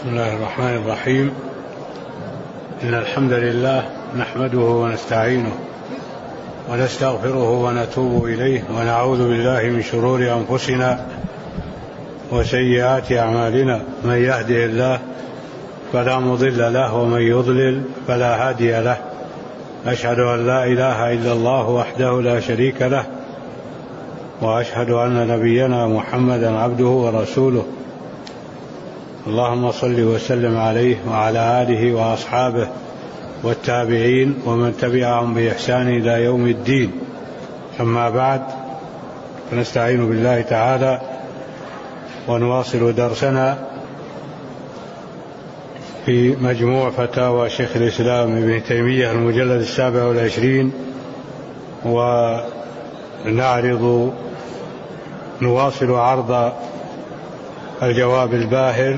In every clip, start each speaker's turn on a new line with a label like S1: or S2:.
S1: بسم الله الرحمن الرحيم. إن الحمد لله نحمده ونستعينه ونستغفره ونتوب إليه ونعوذ بالله من شرور أنفسنا وسيئات أعمالنا. من يهده الله فلا مضل له ومن يضلل فلا هادي له. أشهد أن لا إله إلا الله وحده لا شريك له، وأشهد أن نبينا محمدا عبده ورسوله. اللهم صل وسلم عليه وعلى آله وأصحابه والتابعين ومن تبعهم بإحسان إلى يوم الدين. أما بعد، فنستعين بالله تعالى ونواصل درسنا في مجموع فتاوى شيخ الإسلام ابن تيمية المجلد 27، نواصل عرض الجواب الباهر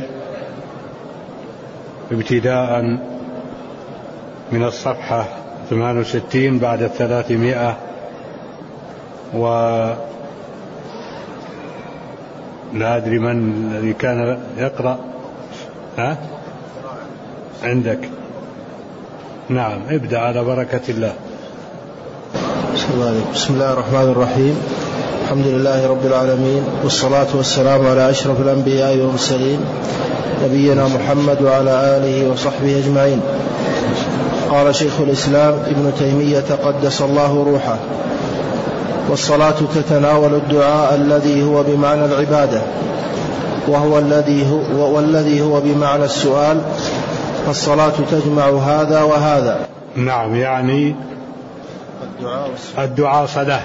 S1: ابتداء من الصفحة 68 بعد 300. ولا أدري من الذي كان يقرأ. عندك؟ نعم، ابدأ على بركة الله.
S2: بسم الله الرحمن الرحيم. الحمد لله رب العالمين، والصلاة والسلام على أشرف الأنبياء والمرسلين نبينا محمد وعلى آله وصحبه أجمعين. قال شيخ الإسلام ابن تيمية قدس الله روحه: والصلاة تتناول الدعاء الذي هو بمعنى العبادة، والذي هو بمعنى السؤال، فالصلاة تجمع هذا وهذا.
S1: نعم، يعني الدعاء صلاة،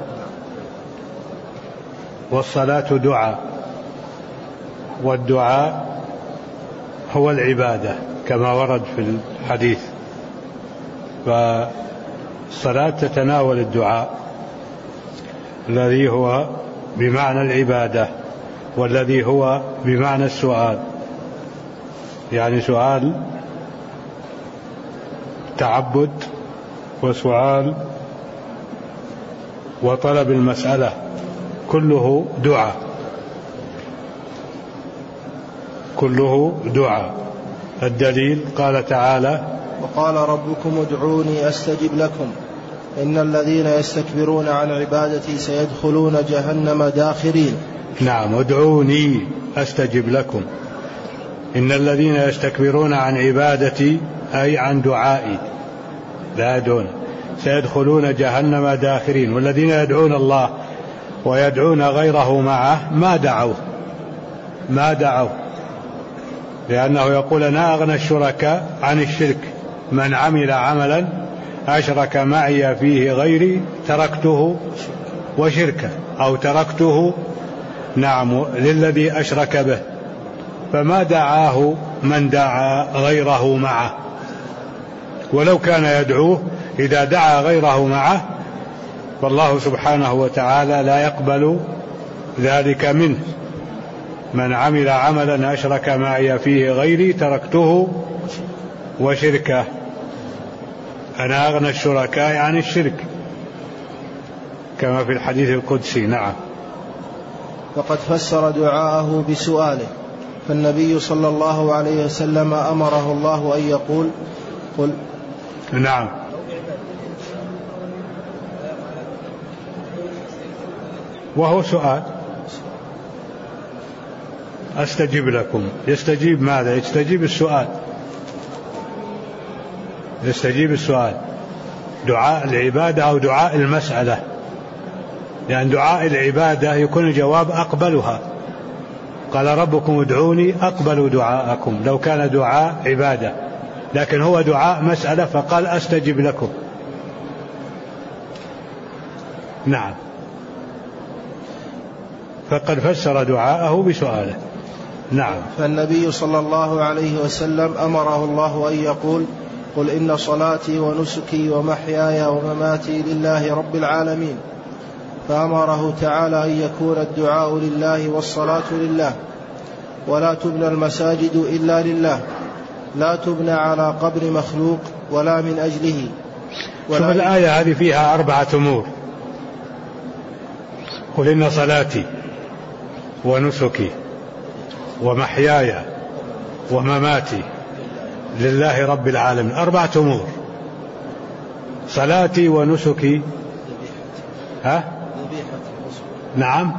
S1: والصلاة دعاء، والدعاء هو العبادة كما ورد في الحديث. فالصلاة تتناول الدعاء الذي هو بمعنى العبادة، والذي هو بمعنى السؤال، يعني سؤال تعبد وسؤال وطلب المسألة، كله دعاء، كله دعاء. الدليل قال تعالى:
S2: وقال ربكم ادعوني أستجب لكم إن الذين يستكبرون عن عبادتي سيدخلون جهنم داخرين.
S1: نعم، ادعوني أستجب لكم إن الذين يستكبرون عن عبادتي أي عن دعائي لا يدعون سيدخلون جهنم داخرين. والذين يدعون الله ويدعون غيره معه ما دعوا، لأنه يقول: أنا أغنى الشركاء عن الشرك، من عمل عملا أشرك معي فيه غيري تركته وشركه، أو تركته للذي أشرك به. فما دعاه من دعا غيره معه، ولو كان يدعوه إذا دعا غيره معه فالله سبحانه وتعالى لا يقبل ذلك منه. من عمل عملا أشرك معي فيه غيري تركته وشركه، أنا أغنى الشركاء عن الشرك، كما في الحديث القدسي. نعم.
S2: وقد فسر دعاءه بسؤاله، فالنبي صلى الله عليه وسلم أمره الله أن يقول: قل.
S1: نعم. وهو سؤال: أستجيب لكم. يستجيب ماذا؟ يستجيب السؤال، يستجيب السؤال، دعاء العبادة أو دعاء المسألة، لأن دعاء العبادة يكون الجواب أقبلها. قال: ربكم ادعوني أقبل دعاءكم، لو كان دعاء عبادة، لكن هو دعاء مسألة فقال: أستجيب لكم. نعم، فقد فسر دعاءه بسؤاله. نعم.
S2: فالنبي صلى الله عليه وسلم أمره الله أن يقول: قل إن صلاتي ونسكي ومحياي ومماتي لله رب العالمين. فأمره تعالى أن يكون الدعاء لله والصلاة لله، ولا تبنى المساجد إلا لله، لا تبنى على قبر مخلوق ولا من أجله.
S1: شوف الآية هذه فيها 4 أمور: قل إن صلاتي ونسكي ومحياي ومماتي لله رب العالمين. 4 أمور: صلاتي ونسكي، نعم،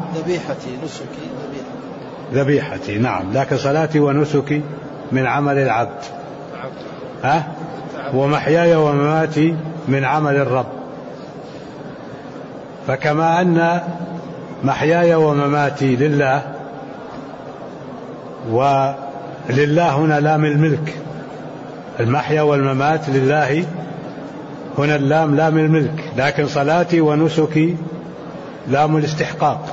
S1: ذبيحتي، نعم، لكن صلاتي ونسكي من عمل العبد، ومحياي ومماتي من عمل الرب. فكما أن محياي ومماتي لله، ولله هنا لام الملك، المحيا والممات لله، هنا اللام لام الملك، لكن صلاتي ونسكي لام الاستحقاق،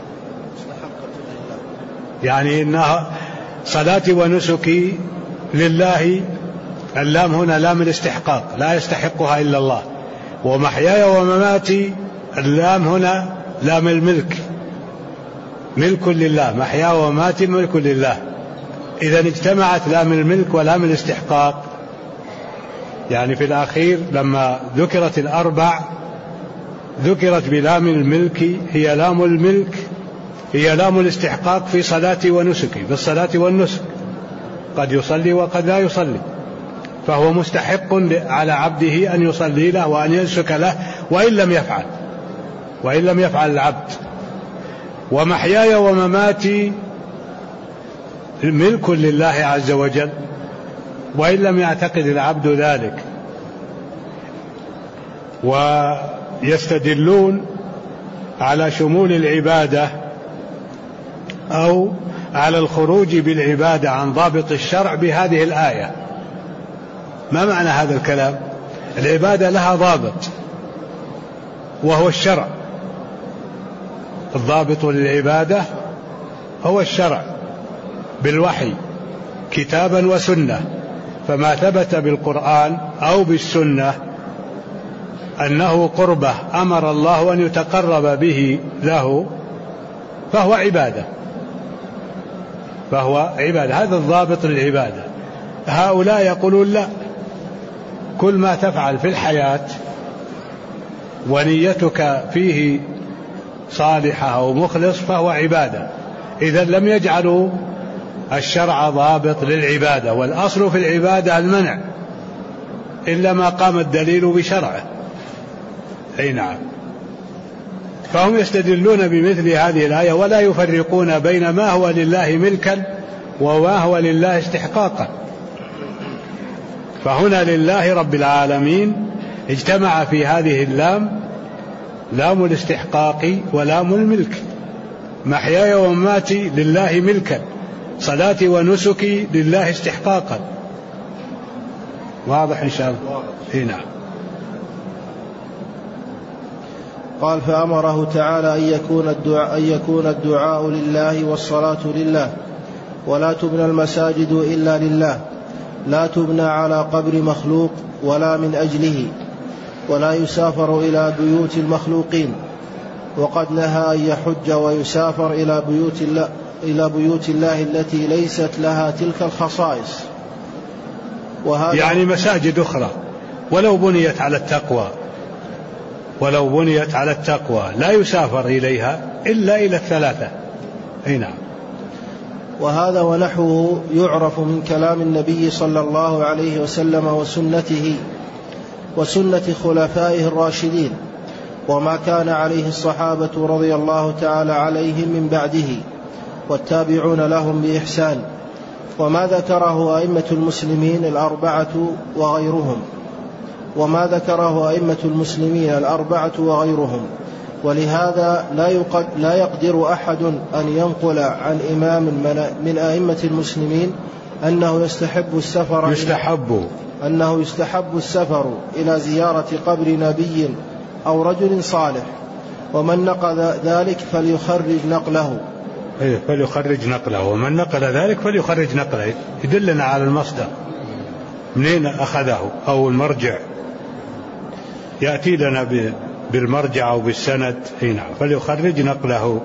S1: يعني إنها صلاتي ونسكي لله، اللام هنا لام الاستحقاق لا يستحقها إلا الله. ومحياي ومماتي اللام هنا لام الملك، ملك لله، محياي ومماتي ملك لله. إذا اجتمعت لام الملك ولام الاستحقاق، يعني في الأخير لما ذكرت الأربع ذكرت بلام الملك، هي لام الملك، هي لام الاستحقاق في صلاتي ونسكي، بالصلاة والنسك، قد يصلي وقد لا يصلي، فهو مستحق على عبده أن يصلي له وأن ينسك له وإن لم يفعل العبد. ومحياي ومماتي ملك لله عز وجل، وإن لم يعتقد العبد ذلك. ويستدلون على شمول العبادة أو على الخروج بالعبادة عن ضابط الشرع بهذه الآية. ما معنى هذا الكلام؟ العبادة لها ضابط وهو الشرع، الضابط للعبادة هو الشرع بالوحي كتابا وسنة، فما ثبت بالقرآن أو بالسنة أنه قربة أمر الله أن يتقرب به له فهو عبادة، هذا الضابط للعبادة. هؤلاء يقولون لا، كل ما تفعل في الحياة ونيتك فيه صالحة أو مخلص فهو عبادة. إذا لم يجعلوا الشرع ضابط للعبادة، والأصل في العبادة المنع إلا ما قام الدليل بشرعه. أي نعم. فهم يستدلون بمثل هذه الآية ولا يفرقون بين ما هو لله ملكا وما هو لله استحقاقا. فهنا لله رب العالمين اجتمع في هذه اللام لام الاستحقاق ولام الملك. محياي ومماتي لله ملكا، صلاتي ونسكي لله استحقاقا. واضح إن شاء الله؟ نعم.
S2: قال: فأمره تعالى أن يكون الدعاء لله والصلاة لله، ولا تبنى المساجد إلا لله، لا تبنى على قبر مخلوق ولا من أجله، ولا يسافر إلى بيوت المخلوقين. وقد نهى أن يحج ويسافر إلى بيوت الله التي ليست لها تلك الخصائص.
S1: يعني مساجد أخرى ولو بنيت على التقوى لا يسافر إليها إلا إلى الثلاثة. نعم.
S2: وهذا ونحوه يعرف من كلام النبي صلى الله عليه وسلم وسنته وسنة خلفائه الراشدين، وما كان عليه الصحابة رضي الله تعالى عليهم من بعده والتابعون لهم بإحسان، وما ذكره أئمة المسلمين الأربعة وغيرهم. ولهذا لا يقدر أحد أن ينقل عن إمام من أئمة المسلمين أنه يستحب السفر إلى زيارة قبر نبي أو رجل صالح، ومن نقل ذلك فليخرج نقله.
S1: ومن نقل ذلك فليخرج نقله، يدلنا على المصدر منين أخذه أو المرجع، يأتي لنا بالمرجع أو بالسند. نعم. فليخرج نقله.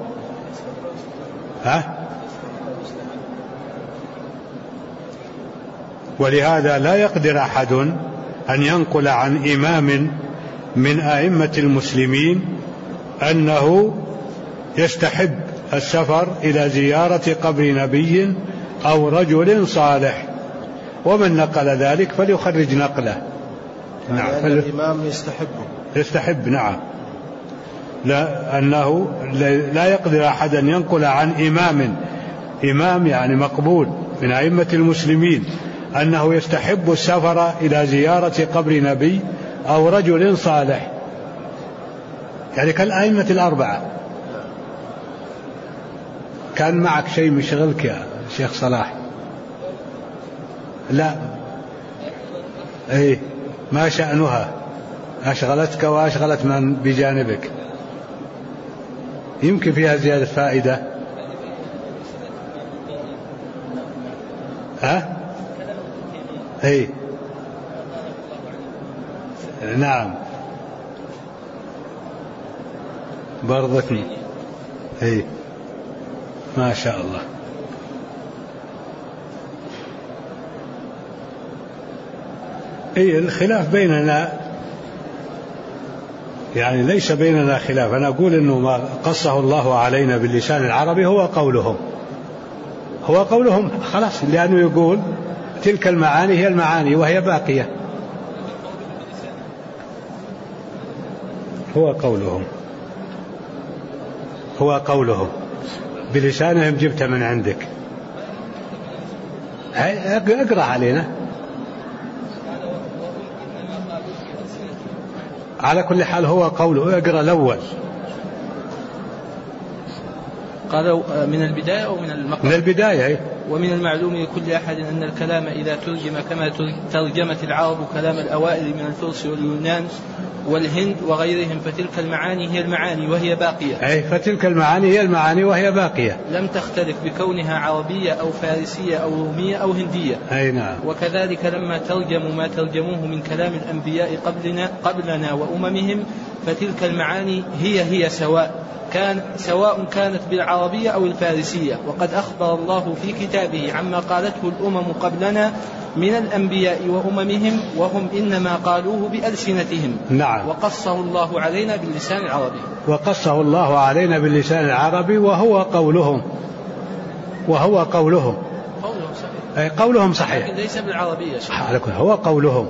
S1: ولهذا لا يقدر أحد أن ينقل عن إمام من أئمة المسلمين أنه يستحب السفر إلى زيارة قبر نبي أو رجل صالح، ومن نقل ذلك فليخرج نقله.
S2: نعم. الإمام
S1: يستحب نعم، لا أنه لا يقدر أحد أن ينقل عن إمام يعني مقبول من أئمة المسلمين أنه يستحب السفر إلى زيارة قبر نبي أو رجل صالح، يعني كالأئمة الأربعة. كان معك شيء مشغلك يا شيخ صلاح؟ لا، ما شأنها؟ أشغلتك وأشغلت من بجانبك؟ يمكن فيها زيادة فائدة. نعم برضك. ما شاء الله. الخلاف بيننا يعني ليس بيننا خلاف. أنا أقول إنه ما قصه الله علينا باللسان العربي هو قولهم خلاص، لأنه يقول تلك المعاني هي المعاني وهي باقية. هو قولهم بلسانهم، جبت من عندك. اقرأ علينا. على كل حال هو قوله. اقرأ الأول.
S3: قالوا من البداية أو من المقام؟
S1: من البداية.
S3: ومن المعلوم لكل أحد أن الكلام إذا ترجم كما ترجمت العرب كلام الأوائل من الفرس واليونان والهند وغيرهم فتلك المعاني هي المعاني وهي باقية.
S1: فتلك المعاني هي المعاني وهي باقية،
S3: لم تختلف بكونها عربية أو فارسية أو رومية أو هندية.
S1: نعم.
S3: وكذلك لما ترجموا ما ترجموه من كلام الأنبياء قبلنا وأممهم فتلك المعاني هي سواء كانت بالعربية أو الفارسية. وقد أخبر الله في كتابه عما قالته الأمم قبلنا من الأنبياء وأممهم وهم إنما قالوه بألسنتهم.
S1: نعم.
S3: وقصه الله علينا باللسان العربي.
S1: وهو قولهم
S3: صحيح.
S1: قولهم صحيح،
S3: لكن ليس بالعربية.
S1: هو قولهم.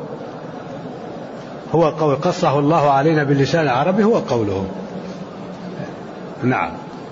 S1: قصه الله علينا باللسان العربي هو قولهم. نعم.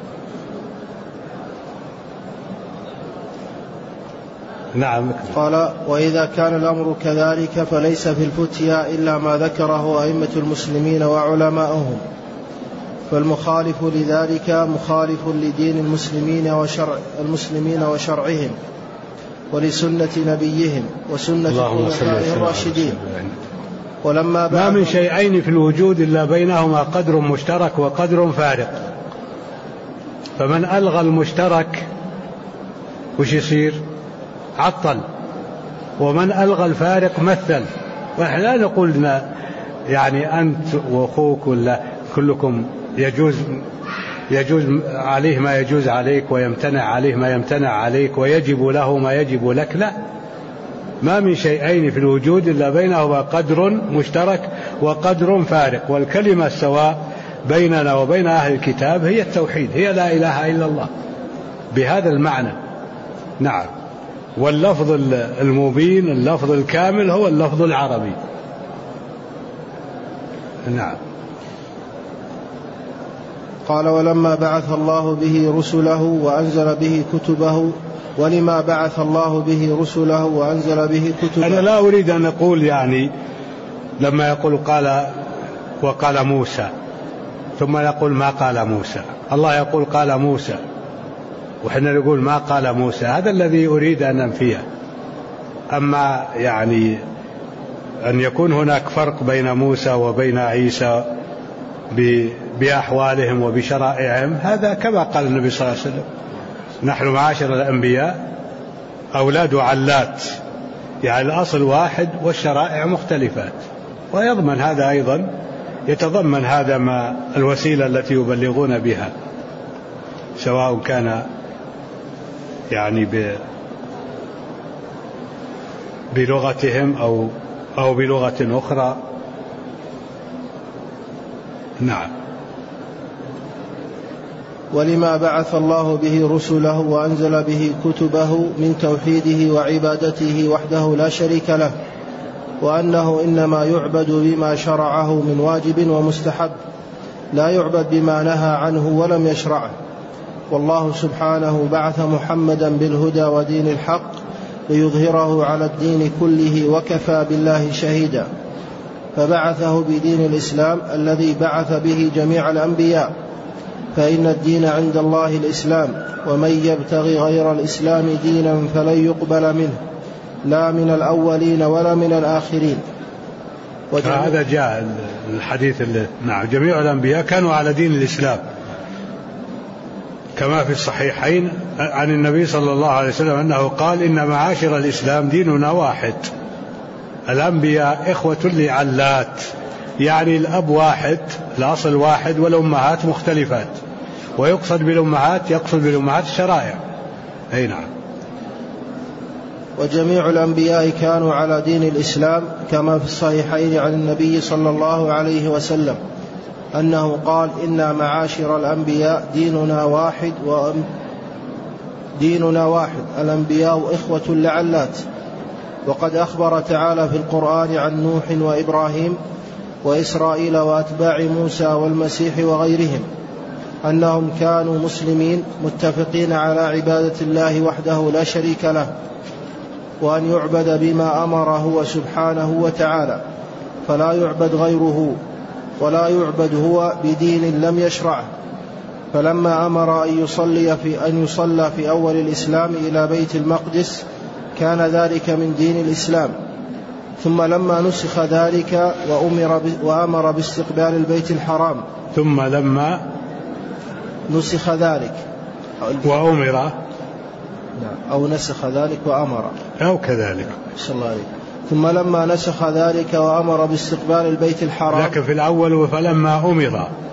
S1: نعم.
S2: قال: وإذا كان الأمر كذلك فليس في الفتيا إلا ما ذكره أئمة المسلمين وعلماؤهم، فالمخالف لذلك مخالف لدين المسلمين وشرعهم ولسنة نبيهم وسنة خلفائه الراشدين. ولما
S1: ما من شيئين في الوجود إلا بينهما قدر مشترك وقدر فارق، فمن ألغى المشترك وش يصير؟ عطل. ومن ألغى الفارق مثل. ونحن لا نقول يعني أنت وأخوك ولا كلكم يجوز عليه ما يجوز عليك ويمتنع عليه ما يمتنع عليك ويجب له ما يجب لك. لا، ما من شيئين في الوجود إلا بينهما قدر مشترك وقدر فارق، والكلمة السواء بيننا وبين أهل الكتاب هي التوحيد، هي لا إله إلا الله بهذا المعنى. نعم. واللفظ المبين، اللفظ الكامل هو اللفظ العربي. نعم.
S2: قال: ولما بعث الله به رسله وأنزل به كتبه. ولما بعث الله به رسله وأنزل به كتبه.
S1: أنا لا أريد أن أقول يعني لما يقول وقال موسى ثم يقول ما قال موسى. الله يقول قال موسى وحنا نقول ما قال موسى. هذا الذي أريد أن أنفيه. أما يعني أن يكون هناك فرق بين موسى وبين عيسى بأحوالهم وبشرائعهم، هذا كما قال النبي صلى الله عليه وسلم: نحن معاشر الأنبياء أولاد علات، يعني الأصل واحد والشرائع مختلفات. ويضمن هذا أيضا، يتضمن هذا ما الوسيلة التي يبلغون بها، سواء كان يعني بلغتهم أو بلغة أخرى. نعم.
S2: ولما بعث الله به رسله وأنزل به كتبه من توحيده وعبادته وحده لا شريك له، وأنه إنما يعبد بما شرعه من واجب ومستحب، لا يعبد بما نهى عنه ولم يشرعه. والله سبحانه بعث محمدا بالهدى ودين الحق ليظهره على الدين كله وكفى بالله شهيدا، فبعثه بدين الإسلام الذي بعث به جميع الأنبياء، فإن الدين عند الله الإسلام، ومن يبتغي غير الإسلام دينا فلن يقبل منه لا من الأولين ولا من الآخرين.
S1: هذا جاء الحديث نعم جميع الأنبياء كانوا على دين الإسلام، كما في الصحيحين عن النبي صلى الله عليه وسلم أنه قال: إن معاشر الإسلام ديننا واحد، الأنبياء إخوة لعلات، يعني الأب واحد، الأصل واحد، والأمهات مختلفات، ويقصد بالأمهات يقصد بالأمهات الشرائع. أي نعم.
S2: وجميع الأنبياء كانوا على دين الإسلام، كما في الصحيحين عن النبي صلى الله عليه وسلم أنه قال: إن معاشر الأنبياء ديننا واحد، الأنبياء إخوة لعلات. وقد أخبر تعالى في القرآن عن نوح وإبراهيم وإسرائيل وأتباع موسى والمسيح وغيرهم أنهم كانوا مسلمين متفقين على عبادة الله وحده لا شريك له، وأن يعبد بما أمر هو سبحانه وتعالى، فلا يعبد غيره، ولا يعبد هو بدين لم يشرعه. فلما أمر أن يصلى في أول الإسلام إلى بيت المقدس كان ذلك من دين الإسلام، ثم لما نسخ ذلك وأمر باستقبال البيت الحرام،
S1: ثم لما
S2: نسخ ذلك
S1: وأمر
S2: أو نسخ ذلك وأمر
S1: أو كذلك
S2: صلى الله عليه. ثم لما نسخ ذلك وأمر باستقبال البيت الحرام،
S1: لكن في الأول فلما أمر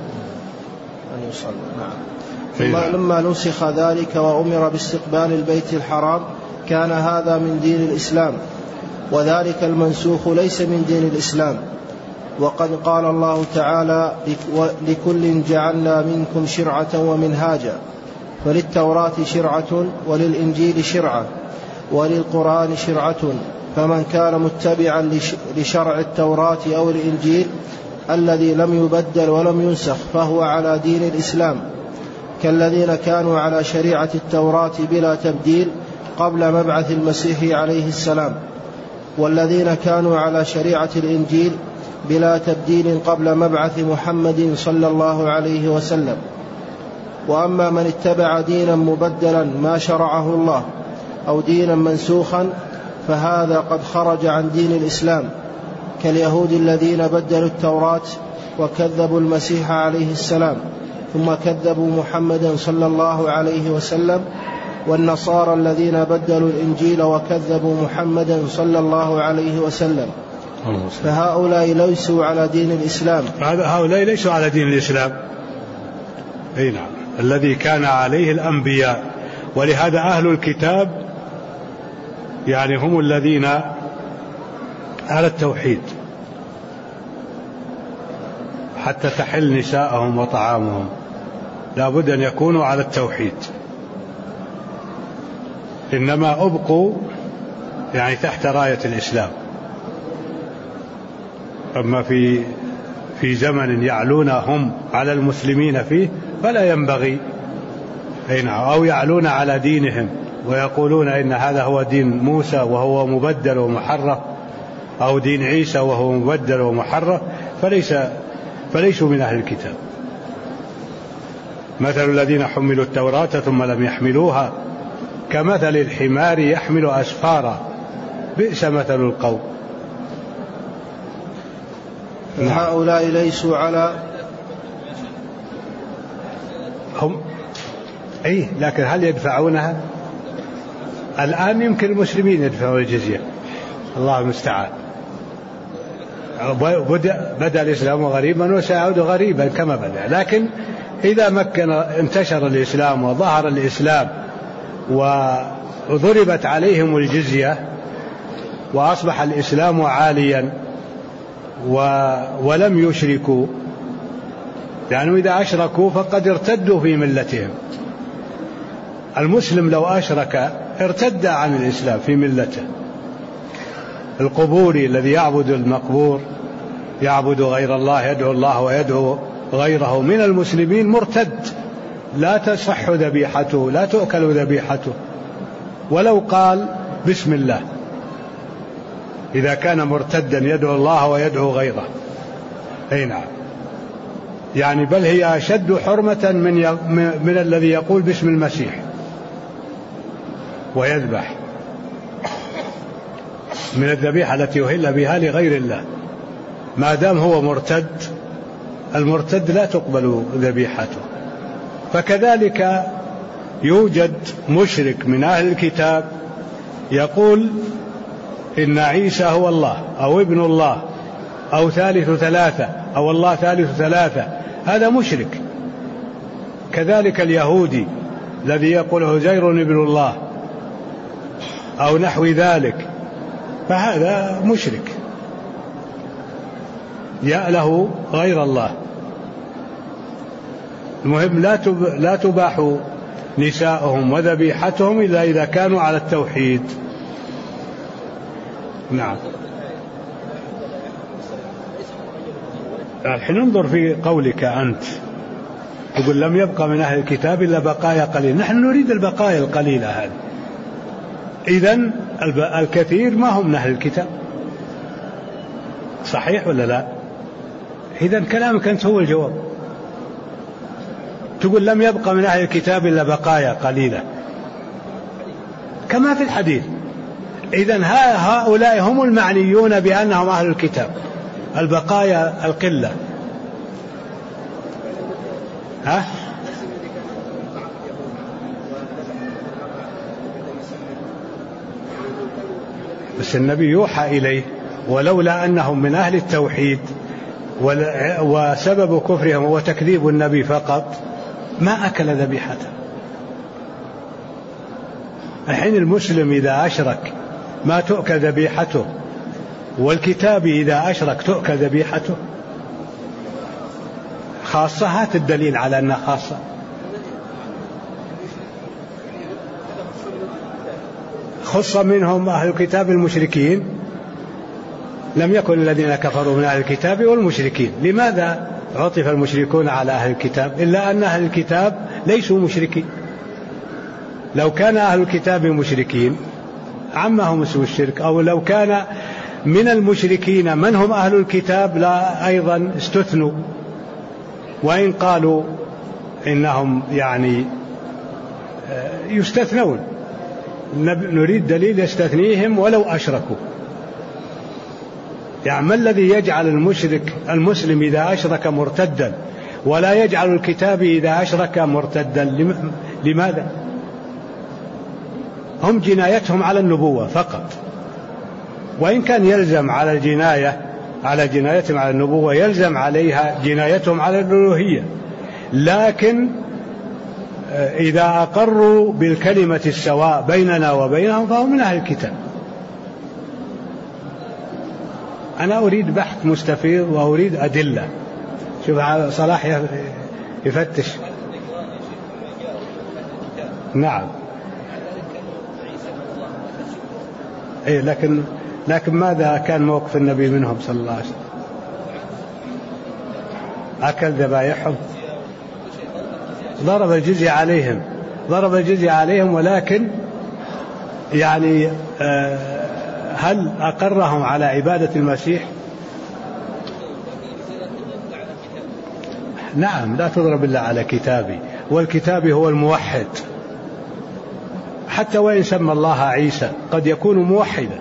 S2: أن يصلى. نعم. ثم لما نسخ ذلك وأمر باستقبال البيت الحرام كان هذا من دين الإسلام، وذلك المنسوخ ليس من دين الإسلام. وقد قال الله تعالى: لكل جعلنا منكم شرعة ومنهاجا، فللتوراة شرعة وللإنجيل شرعة وللقرآن شرعة، فمن كان متبعا لشرع التوراة أو الإنجيل الذي لم يبدل ولم ينسخ فهو على دين الإسلام، كالذين كانوا على شريعة التوراة بلا تبديل قبل مبعث المسيح عليه السلام، والذين كانوا على شريعة الإنجيل بلا تبديل قبل مبعث محمد صلى الله عليه وسلم. وأما من اتبع دينا مبدلا ما شرعه الله أو دينا منسوخا فهذا قد خرج عن دين الإسلام، كاليهود الذين بدلوا التوراة وكذبوا المسيح عليه السلام ثم كذبوا محمدا صلى الله عليه وسلم، والنصارى الذين بدلوا الإنجيل وكذبوا محمدا صلى الله عليه وسلم، فهؤلاء ليسوا على دين الإسلام.
S1: هؤلاء ليسوا على دين الإسلام. أي نعم، الذي كان عليه الأنبياء. ولهذا أهل الكتاب يعني هم الذين على التوحيد حتى تحل نساءهم وطعامهم، لا بد أن يكونوا على التوحيد، إنما أبقوا يعني تحت راية الإسلام. أما في زمن يعلون هم على المسلمين فيه فلا ينبغي أو يعلون على دينهم ويقولون إن هذا هو دين موسى وهو مبدل ومحرف، أو دين عيسى وهو مبدل ومحرف، فليسوا من أهل الكتاب. مثل الذين حملوا التوراة ثم لم يحملوها كمثل الحمار يحمل أسفارا بئس مثل القوم.
S2: هؤلاء ليسوا على
S1: هم لكن هل يدفعونها؟ الآن يمكن المسلمين يدفعون الجزية، الله المستعان. بدأ الإسلام غريبا وسيعود غريبا كما بدأ، لكن إذا انتشر الإسلام وظهر الإسلام وضربت عليهم الجزية وأصبح الإسلام عاليا ولم يشركوا لأنه إذا أشركوا فقد ارتدوا في ملتهم. المسلم لو أشرك ارتد عن الإسلام في ملته. القبوري الذي يعبد المقبور، يعبد غير الله، يدعو الله ويدعو غيره من المسلمين، مرتد، لا تصح ذبيحته، لا تؤكل ذبيحته ولو قال بسم الله، إذا كان مرتدا يدعو الله ويدعو غيره. أي نعم، يعني بل هي أشد حرمة من الذي يقول باسم المسيح ويذبح، من الذبيحة التي أهل بها لغير الله، ما دام هو مرتد. المرتد لا تقبل ذبيحته. فكذلك يوجد مشرك من أهل الكتاب يقول إن عيسى هو الله أو ابن الله أو ثالث ثلاثة أو الله ثالث ثلاثة، هذا مشرك. كذلك اليهودي الذي يقول عزير ابن الله أو نحو ذلك، فهذا مشرك يأله غير الله. المهم لا تباح نساءهم وذبيحتهم إلا إذا كانوا على التوحيد. نعم. الحين انظر في قولك أنت، يقول لم يبقى من أهل الكتاب إلا بقايا قليل. نحن نريد البقايا القليلة هذه. إذن الكثير ما هم من أهل الكتاب، صحيح ولا لا؟ إذن كلامك أنت هو الجواب. تقول لم يبقى من أهل الكتاب إلا بقايا قليلة كما في الحديث. إذن هؤلاء هم المعنيون بأنهم أهل الكتاب، البقايا القلة. ها؟ بس النبي يوحى إليه، ولولا أنهم من أهل التوحيد وسبب كفرهم هو تكذيب النبي فقط ما أكل ذبيحته. الحين المسلم إذا أشرك ما تؤكل ذبيحته، والكتاب إذا أشرك تؤكل ذبيحته. خاصة، هات الدليل على أنها خاصة. خص منهم أهل الكتاب المشركين، لم يكن الذين كفروا من أهل الكتاب والمشركين. لماذا عطف المشركون على أهل الكتاب؟ إلا أن أهل الكتاب ليسوا مشركين. لو كان أهل الكتاب مشركين عمهم اسم الشرك، أو لو كان من المشركين من هم أهل الكتاب لا أيضا استثنوا، وإن قالوا إنهم يعني يستثنون، نريد دليل يستثنيهم ولو أشركوا. يعني ما الذي يجعل المسلم إذا أشرك مرتدا ولا يجعل الكتاب إذا أشرك مرتدا؟ لماذا؟ هم جنايتهم على النبوة فقط، وإن كان يلزم على جنايتهم على النبوة يلزم عليها جنايتهم على الألوهية، لكن إذا أقروا بالكلمة السواء بيننا وبينهم فهم من أهل الكتاب. أنا أريد بحث مستفيض وأريد أدلة. شوف صلاح يفتش. نعم. إيه، لكن ماذا كان موقف النبي منهم صلى الله عليه وسلم؟ أكل ذبائحهم، ضرب الجزية عليهم، ولكن يعني هل أقرهم على عبادة المسيح؟ نعم، لا تضرب إلا على كتابي، والكتاب هو الموحد. حتى وإن سمى الله عيسى قد يكون موحدا،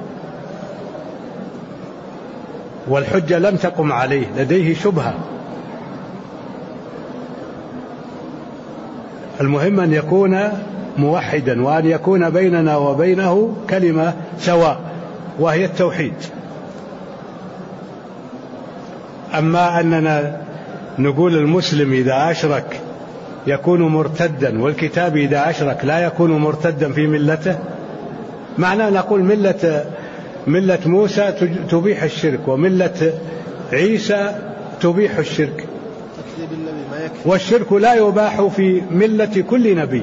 S1: والحجة لم تقم عليه، لديه شبهة. المهم أن يكون موحدا، وأن يكون بيننا وبينه كلمة سواء وهي التوحيد. أما أننا نقول المسلم إذا أشرك يكون مرتدا، والكتاب إذا أشرك لا يكون مرتدا في ملته، معناه نقول ملة موسى تبيح الشرك وملة عيسى تبيح الشرك.
S2: تكذيب النبي ما يكفي.
S1: والشرك لا يباح في ملة كل نبي.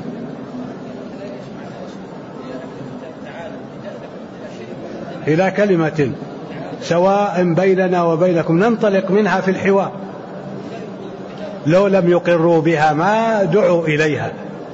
S1: إلى كلمة سواء بيننا وبينكم ننطلق منها في الحوار. لو لم يقروا بها ما دعوا إليها،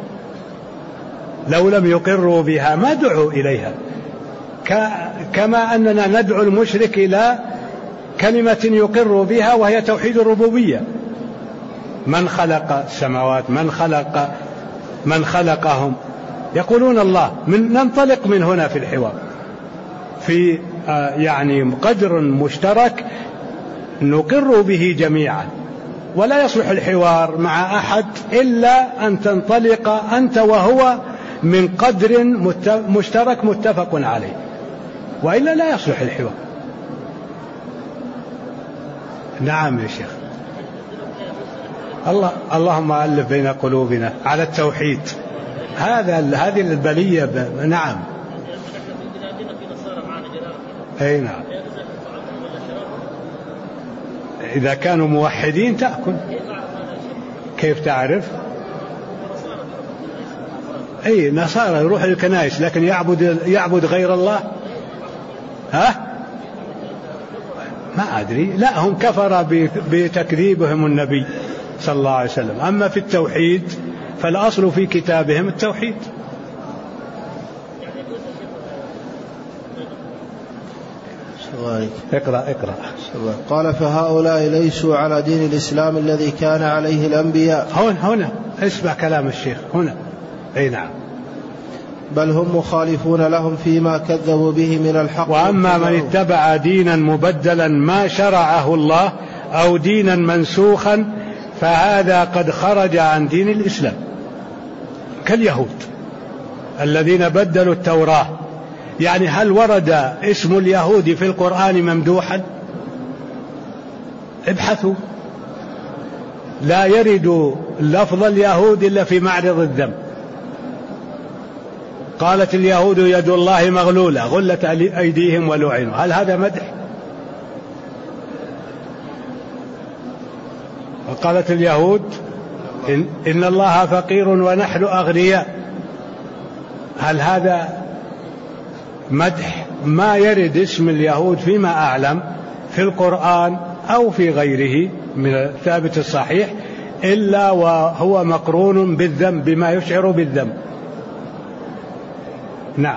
S1: لو لم يقروا بها ما دعوا إليها، كما أننا ندعو المشرك إلى كلمة يقر بها وهي توحيد الربوبية. من خلق السماوات، من خلقهم، يقولون الله. ننطلق من هنا في الحوار في يعني قدر مشترك نقر به جميعا. ولا يصلح الحوار مع أحد إلا أن تنطلق أنت وهو من قدر مشترك متفق عليه، وإلا لا يصلح الحوار. نعم يا شيخ. اللهم ألف بين قلوبنا على التوحيد. هذه البلية. نعم. أي نعم. إذا كانوا موحدين تأكل. كيف تعرف؟ أي نصارى يروح للكنائس لكن يعبد غير الله. ها؟ ما أدري. لا، هم كفر بتكذيبهم النبي صلى الله عليه وسلم. أما في التوحيد فالأصل في كتابهم التوحيد. اقرأ.
S2: قال فهؤلاء ليسوا على دين الإسلام الذي كان عليه الأنبياء.
S1: هنا اسمع كلام الشيخ هنا. أي نعم.
S2: بل هم مخالفون لهم فيما كذبوا به من الحق.
S1: وأما من اتبع دينا مبدلا ما شرعه الله أو دينا منسوخا فهذا قد خرج عن دين الإسلام، كاليهود الذين بدلوا التوراة. يعني هل ورد اسم اليهود في القرآن ممدوحا؟ ابحثوا. لا يرد لفظ اليهود إلا في معرض الذم. قالت اليهود يد الله مغلولة غلت أيديهم ولعنوا. هل هذا مدح؟ وقالت اليهود إن الله فقير ونحن أغنياء. هل هذا مدح؟ ما يرد اسم اليهود فيما أعلم في القرآن أو في غيره من الثابت الصحيح إلا وهو مقرون بالذنب بما يشعر بالذنب. نعم.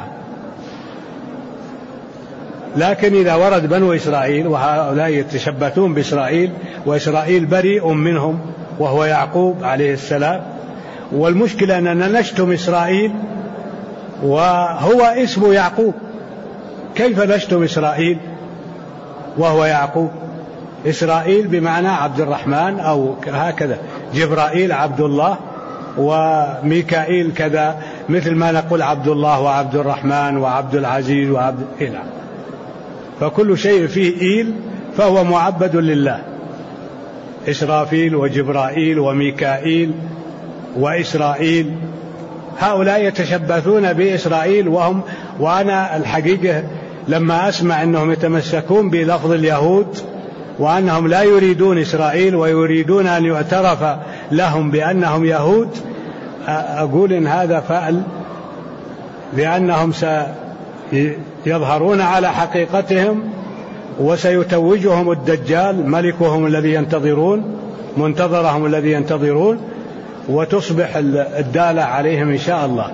S1: لكن إذا ورد بنو إسرائيل وهؤلاء يتشبثون بإسرائيل وإسرائيل بريء منهم وهو يعقوب عليه السلام، والمشكلة أننا نشتم إسرائيل وهو اسمه يعقوب. كيف نشتم إسرائيل وهو يعقوب؟ إسرائيل بمعنى عبد الرحمن أو هكذا، جبرائيل عبد الله وميكائيل كذا، مثل ما نقول عبد الله وعبد الرحمن وعبد العزيز وعبد إله. فكل شيء فيه إيل فهو معبد لله. إسرافيل وجبرائيل وميكائيل وإسرائيل، هؤلاء يتشبثون بإسرائيل وأنا الحقيقة لما أسمع أنهم يتمسكون بلفظ اليهود وأنهم لا يريدون إسرائيل ويريدون أن يعترف لهم بأنهم يهود، أقول إن هذا فعل، لأنهم سيظهرون على حقيقتهم وسيتوجهم الدجال ملكهم الذي ينتظرون، منتظرهم الذي ينتظرون، وتصبح الدالة عليهم إن شاء الله.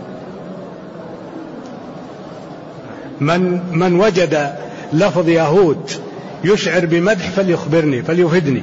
S1: من وجد لفظ يهود يشعر بمدح فليخبرني فليفدني.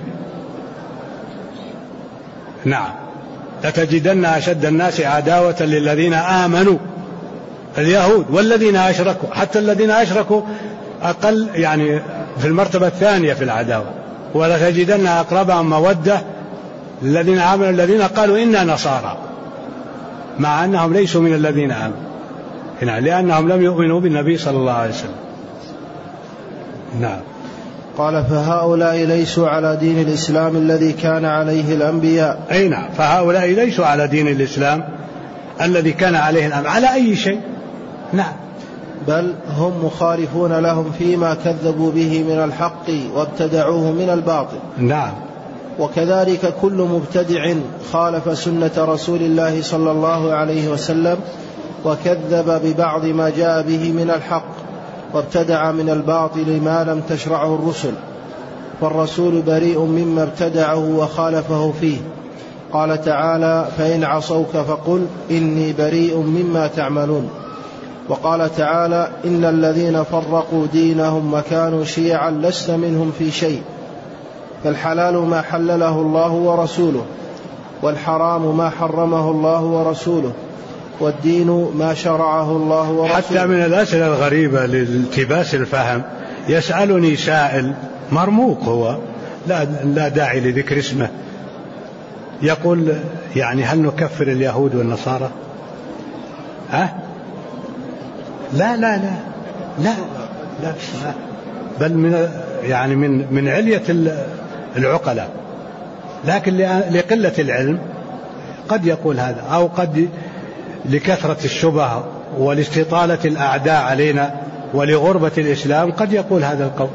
S1: نعم. لتجدن أشد الناس عداوة للذين آمنوا اليهود والذين أشركوا، حتى الذين أشركوا أقل يعني في المرتبة الثانية في العداوة. ولتجدن أقربهم مودة الذين آمنوا الذين قالوا إنا نصارى، مع أنهم ليسوا من الذين آمنوا، لأنهم لم يؤمنوا بالنبي صلى الله عليه وسلم. نعم.
S2: قال فهؤلاء ليسوا على دين الإسلام الذي كان عليه الأنبياء.
S1: أي نعم. فهؤلاء ليسوا على دين الإسلام الذي كان عليه الأنبياء على أي شيء. نعم.
S2: بل هم مخالفون لهم فيما كذبوا به من الحق وابتدعوه من الباطل.
S1: نعم.
S2: وكذلك كل مبتدع خالف سنة رسول الله صلى الله عليه وسلم وكذب ببعض ما جاء به من الحق وابتدع من الباطل ما لم تشرعه الرسل، فالرسول بريء مما ابتدعه وخالفه فيه. قال تعالى: فإن عصوك فقل إني بريء مما تعملون. وقال تعالى: إن الذين فرقوا دينهم وكانوا شيعا لست منهم في شيء، فالحلال ما حلله الله ورسوله، والحرام ما حرمه الله ورسوله، والدين ما شرعه الله ورسوله.
S1: حتى من الأسئلة الغريبة لالتباس الفهم يسألني سائل مرموق، هو لا داعي لذكر اسمه، يقول: يعني هل نكفر اليهود والنصارى؟ لا لا لا لا لا بل من علية العقلاء، لكن لقلة العلم قد يقول هذا، أو قد لكثرة الشبه ولاستطالة الأعداء علينا ولغربة الإسلام قد يقول هذا القول.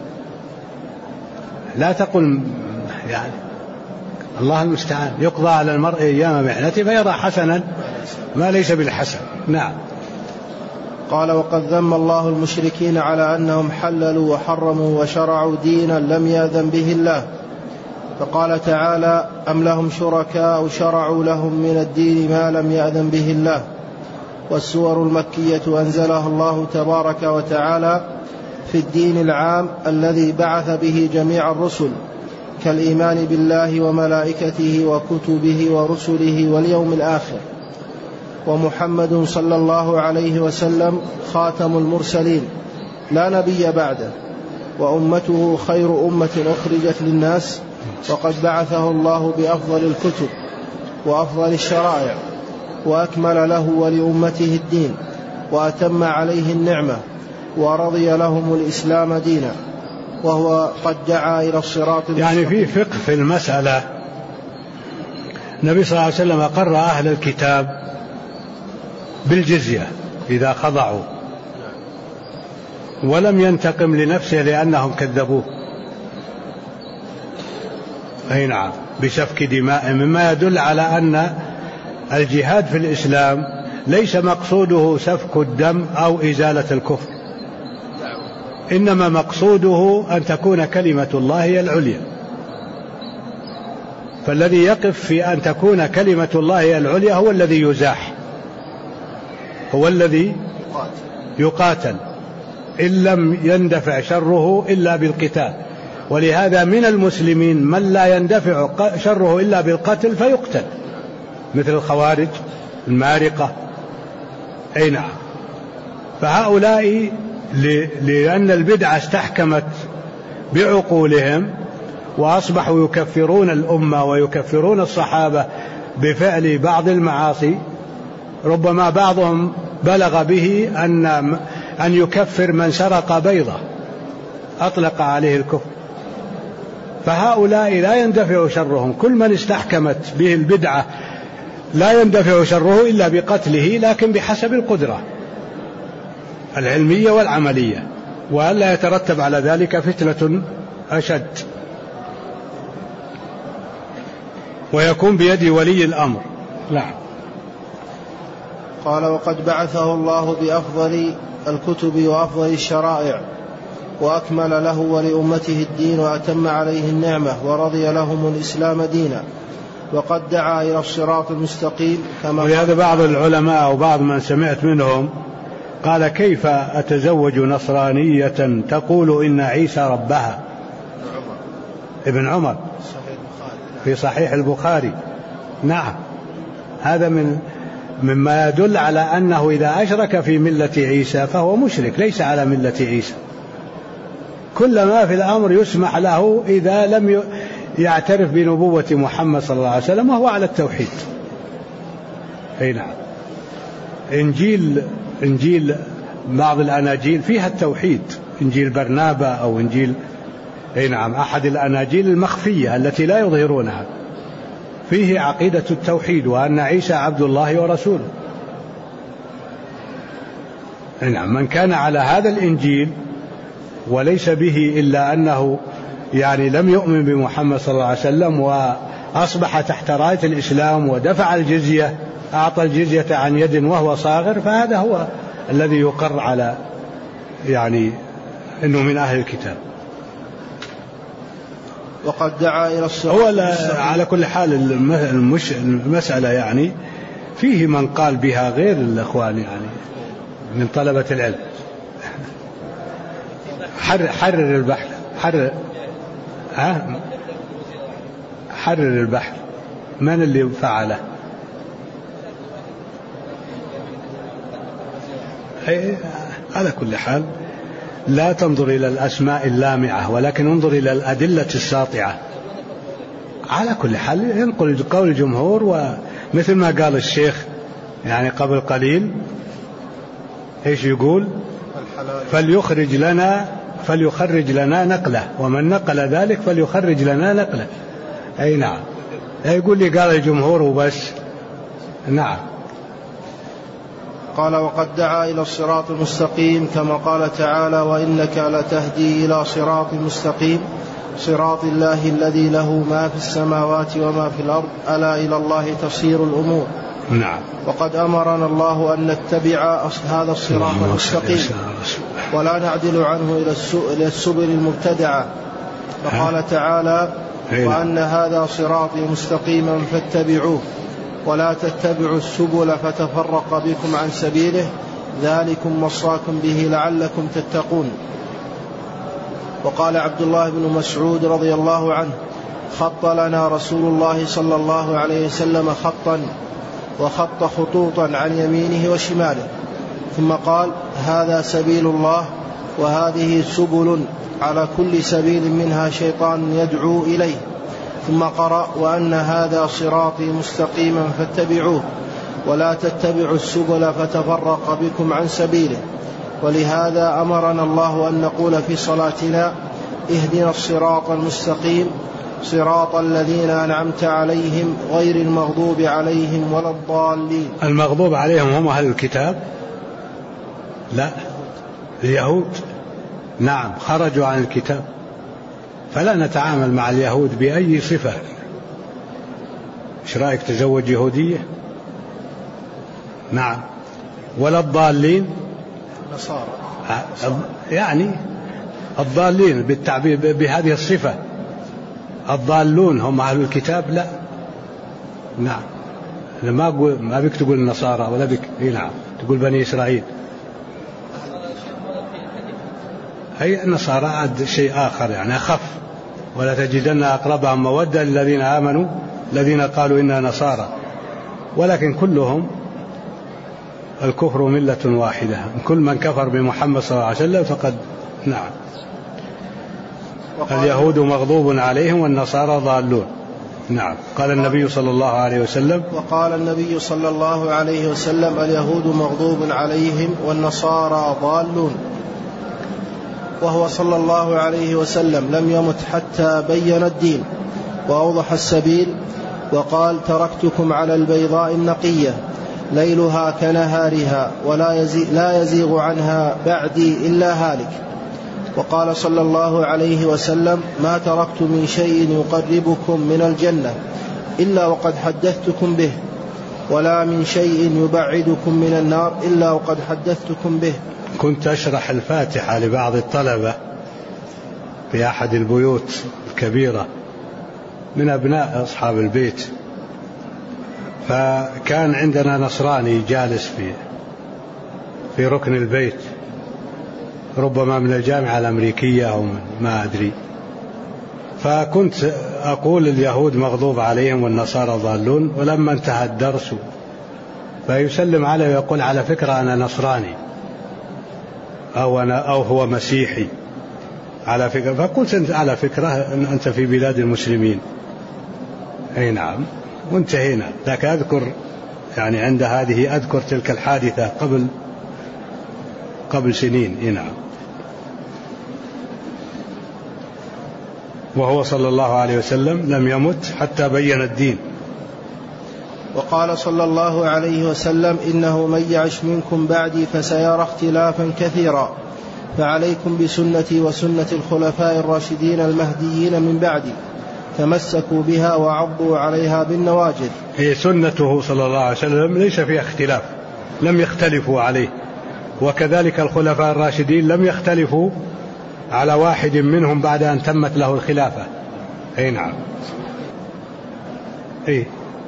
S1: لا تقل يعني الله المستعان، يقضى على المرء أيام محنته فيرى حسنا ما ليس بالحسن. نعم.
S2: قال: وقد ذم الله المشركين على أنهم حللوا وحرموا وشرعوا دينا لم يأذن به الله، فقال تعالى: أم لهم شركاء شرعوا لهم من الدين ما لم يأذن به الله. والسور المكية أنزلها الله تبارك وتعالى في الدين العام الذي بعث به جميع الرسل، كالإيمان بالله وملائكته وكتبه ورسله واليوم الآخر. ومحمد صلى الله عليه وسلم خاتم المرسلين لا نبي بعده، وأمته خير أمة أخرجت للناس، وقد بعثه الله بأفضل الكتب وأفضل الشرائع، وأكمل له ولأمته الدين، وأتم عليه النعمة، ورضي لهم الإسلام دينا، وهو قد دعا إلى الصراط المستقيم.
S1: يعني في فقه في المسألة. النبي صلى الله عليه وسلم أقر أهل الكتاب بالجزية إذا خضعوا، ولم ينتقم لنفسه لأنهم كذبوه. أي نعم، بسفك دماء، مما يدل على أن الجهاد في الإسلام ليس مقصوده سفك الدم أو إزالة الكفر، إنما مقصوده أن تكون كلمة الله هي العليا. فالذي يقف في أن تكون كلمة الله هي العليا هو الذي يزاح، هو الذي يقاتل، إن لم يندفع شره إلا بالقتال. ولهذا من المسلمين من لا يندفع شره إلا بالقتل فيقتل، مثل الخوارج المارقة. أي نعم. فهؤلاء لأن البدعة استحكمت بعقولهم وأصبحوا يكفرون الأمة ويكفرون الصحابة بفعل بعض المعاصي، ربما بعضهم بلغ به أن يكفر من سرق بيضة أطلق عليه الكفر. فهؤلاء لا يندفع شرهم، كل من استحكمت به البدعة لا يندفع شره إلا بقتله، لكن بحسب القدرة العلمية والعملية، وألا يترتب على ذلك فتنة أشد، ويكون بيد ولي الأمر. نعم.
S2: قال: وقد بعثه الله بأفضل الكتب وأفضل الشرائع، وأكمل له ولأمته الدين، وأتم عليه النعمة، ورضي لهم الإسلام دينا، وقد دعا إلى الصراط المستقيم.
S1: ولهذا بعض العلماء أو بعض من سمعت منهم قال: كيف أتزوج نصرانية تقول إن عيسى ربها؟ ابن عمر في صحيح البخاري. نعم، هذا مما يدل على أنه إذا أشرك في ملة عيسى فهو مشرك، ليس على ملة عيسى. كل ما في الأمر يسمح له إذا لم يعترف بنبوة محمد صلى الله عليه وسلم وهو على التوحيد. أي نعم. إنجيل بعض الأناجيل فيها التوحيد، إنجيل برنابا أو إنجيل أي نعم أحد الأناجيل المخفية التي لا يظهرونها، فيه عقيدة التوحيد وأن عيسى عبد الله ورسوله. نعم. من كان على هذا الإنجيل وليس به إلا أنه يعني لم يؤمن بمحمد صلى الله عليه وسلم وأصبح تحت راية الإسلام ودفع الجزية، أعطى الجزية عن يد وهو صاغر، فهذا هو الذي يقر على يعني أنه من أهل الكتاب.
S2: وقد دعا إلى الصراط.
S1: على كل حال المسألة يعني فيه من قال بها غير الأخوان يعني من طلبة العلم. حرر البحر، حرر البحر، من اللي فعله؟ على كل حال لا تنظر إلى الأسماء اللامعة ولكن انظر إلى الأدلة الساطعة. على كل حال ينقل قول الجمهور، ومثل ما قال الشيخ يعني قبل قليل ايش يقول؟ فليخرج لنا نقله، ومن نقل ذلك فليخرج لنا نقله. اي نعم، يقول لي قال الجمهور وبس. نعم.
S2: قال وقد دعا إلى الصراط المستقيم كما قال تعالى وإنك لتهدي إلى صراط مستقيم صراط الله الذي له ما في السماوات وما في الأرض ألا إلى الله تصير الأمور.
S1: نعم.
S2: وقد أمرنا الله أن نتبع هذا الصراط المستقيم ولا نعدل عنه إلى السبل المبتدعة. فقال تعالى وأن هذا صراطي مستقيما فاتبعوه ولا تتبعوا السبل فتفرق بكم عن سبيله ذلكم وصاكم به لعلكم تتقون. وقال عبد الله بن مسعود رضي الله عنه خط لنا رسول الله صلى الله عليه وسلم خطا وخط خطوطا عن يمينه وشماله ثم قال هذا سبيل الله وهذه سبل على كل سبيل منها شيطان يدعو إليه ثم قرأ وأن هذا صراطي مستقيما فاتبعوه ولا تتبعوا السبل فتفرق بكم عن سبيله. ولهذا أمرنا الله أن نقول في صلاتنا اهدنا الصراط المستقيم صراط الذين أنعمت عليهم غير المغضوب عليهم ولا الضالين.
S1: المغضوب عليهم هم أهل الكتاب؟ لا، اليهود. نعم، خرجوا عن الكتاب، فلا نتعامل مع اليهود بأي صفة. ايش رأيك تزوج يهودية؟ نعم. ولا الضالين
S2: نصارى،
S1: يعني الضالين بالتعبير بهذه الصفة. الضالون هم أهل الكتاب؟ لا. نعم، ما بك تقول النصارى ولا بك. نعم، تقول بني إسرائيل. هي النصارى عاد شيء آخر يعني أخف. ولا تجدن أقربهم مودة للذين آمنوا الذين قالوا إنا نصارى، ولكن كلهم الكفر ملة واحدة. كل من كفر بمحمد صلى الله عليه وسلم فقد نعم. اليهود مغضوب عليهم والنصارى ضالون. نعم. قال النبي صلى الله عليه وسلم
S2: وقال النبي صلى الله عليه وسلم اليهود مغضوب عليهم والنصارى ضالون. وهو صلى الله عليه وسلم لم يمت حتى بين الدين وأوضح السبيل وقال تركتكم على البيضاء النقية ليلها كنهارها لا يزيغ عنها بعدي إلا هالك. وقال صلى الله عليه وسلم ما تركت من شيء يقربكم من الجنة إلا وقد حدثتكم به ولا من شيء يبعدكم من النار إلا وقد حدثتكم به.
S1: كنت أشرح الفاتحة لبعض الطلبة في أحد البيوت الكبيرة من أبناء أصحاب البيت، فكان عندنا نصراني جالس في ركن البيت، ربما من الجامعة الأمريكية أو ما أدري. فكنت أقول اليهود مغضوب عليهم والنصارى ضالون، ولما انتهى الدرس فيسلم عليه ويقول على فكرة أنا نصراني أو هو مسيحي على فكرة. فقلت أنت على فكرة أنت في بلاد المسلمين. أي نعم. وانتهينا. لكن أذكر يعني عند هذه أذكر تلك الحادثة قبل سنين. أي نعم. وهو صلى الله عليه وسلم لم يمت حتى بين الدين.
S2: وقال صلى الله عليه وسلم إنه من يعش منكم بعدي فسيرى اختلافا كثيرا فعليكم بسنتي وسنة الخلفاء الراشدين المهديين من بعدي تمسكوا بها وعضوا عليها بالنواجذ.
S1: هي سنته صلى الله عليه وسلم ليس فيها اختلاف، لم يختلفوا عليه، وكذلك الخلفاء الراشدين لم يختلفوا على واحد منهم بعد أن تمت له الخلافة. أي نعم. أي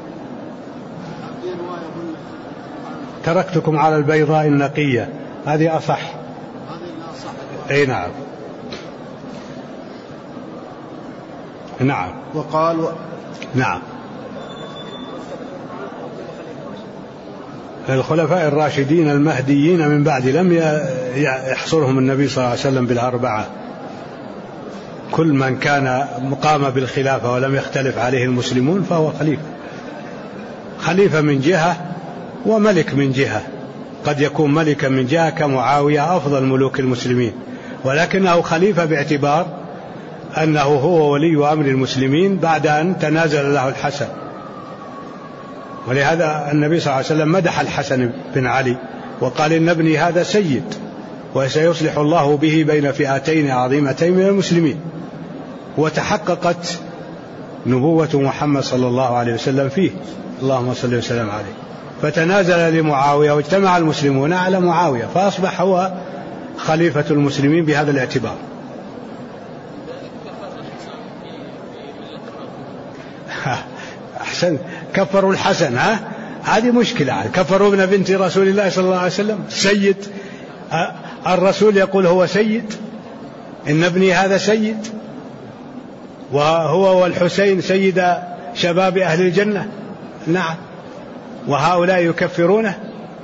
S1: تركتكم على البيضاء النقية، هذه أصح. أي نعم. نعم.
S2: وقال
S1: نعم. الخلفاء الراشدين المهديين من بعد لم يحصرهم النبي صلى الله عليه وسلم بالأربعة، كل من كان مقام بالخلافة ولم يختلف عليه المسلمون فهو خليفة من جهة وملك من جهة. قد يكون ملكا من جهة كمعاوية أفضل ملوك المسلمين، ولكنه خليفة باعتبار أنه هو ولي أمر المسلمين بعد أن تنازل له الحسن. ولهذا النبي صلى الله عليه وسلم مدح الحسن بن علي وقال إن ابني هذا سيد وسيصلح الله به بين فئتين عظيمتين من المسلمين. وتحققت نبوة محمد صلى الله عليه وسلم فيه، اللهم صل وسلم عليه. فتنازل لمعاوية واجتمع المسلمون على معاوية، فأصبح هو خليفة المسلمين بهذا الاعتبار. أحسن، كفروا الحسن، هذه مشكلة. كفروا ابن بنت رسول الله صلى الله عليه وسلم سيد، الرسول يقول هو سيد، إن ابني هذا سيد، وهو والحسين سيد شباب أهل الجنة. نعم. وهؤلاء يكفرونه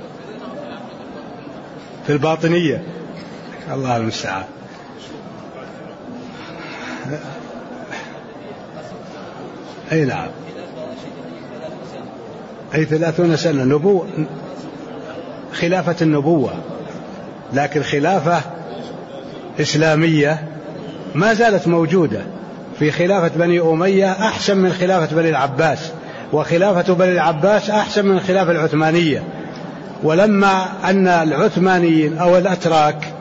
S1: في الباطنية، الله المستعان. أي نعم. أي 30 سنة خلافة النبوة، لكن خلافة إسلامية ما زالت موجودة. في خلافة بني أمية أحسن من خلافة بني العباس، وخلافة بني العباس أحسن من الخلافة العثمانية. ولما أن العثمانيين أو الأتراك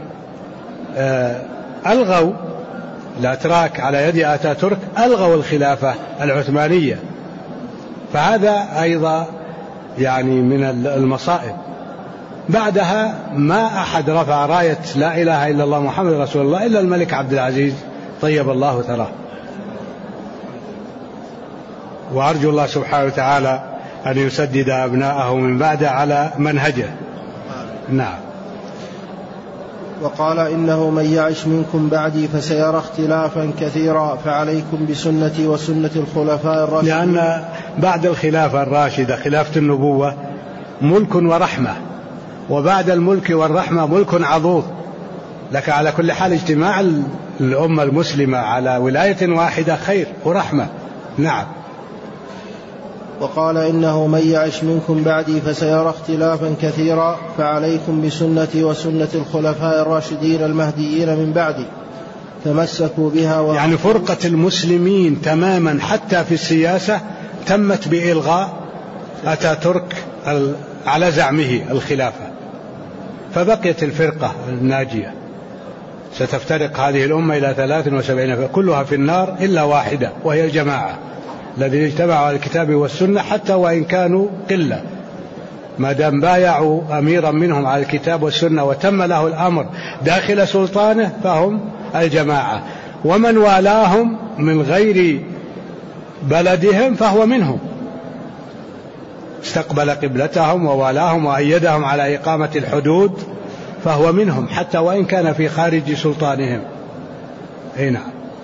S1: ألغوا الأتراك على يد آتاتورك، ألغوا الخلافة العثمانية، فهذا أيضا يعني من المصائب. بعدها ما أحد رفع راية لا إله إلا الله محمد رسول الله إلا الملك عبد العزيز طيب الله ثراه. وأرجو الله سبحانه وتعالى أن يسدد أبناءه من بعد على منهجه. نعم.
S2: وقال إنه من يعش منكم بعدي فسيرى اختلافا كثيرا فعليكم بسنتي وسنة الخلفاء الراشدين.
S1: لأن بعد الخلافة الراشدة خلافة النبوة ملك ورحمة، وبعد الملك والرحمة ملك عضوض. لك على كل حال اجتماع الأمة المسلمة على ولاية واحدة خير ورحمة. نعم.
S2: وقال إنه من يعش منكم بعدي فسيرى اختلافا كثيرا فعليكم بسنتي وسنة الخلفاء الراشدين المهديين من بعدي تمسكوا بها.
S1: يعني فرقة المسلمين تماما حتى في السياسة تمت بإلغاء آتاتورك على زعمه الخلافة، فبقيت الفرقة الناجية. ستفترق هذه الأمة إلى 73 كلها في النار إلا واحدة، وهي الجماعة الذين اجتمعوا على الكتاب والسنة حتى وإن كانوا قلة، ما دام بايعوا أميرا منهم على الكتاب والسنة وتم له الأمر داخل سلطانه فهم الجماعة. ومن والاهم من غير بلدهم فهو منهم، استقبل قبلتهم ووالاهم وأيدهم على إقامة الحدود فهو منهم حتى وإن كان في خارج سلطانهم. نعم.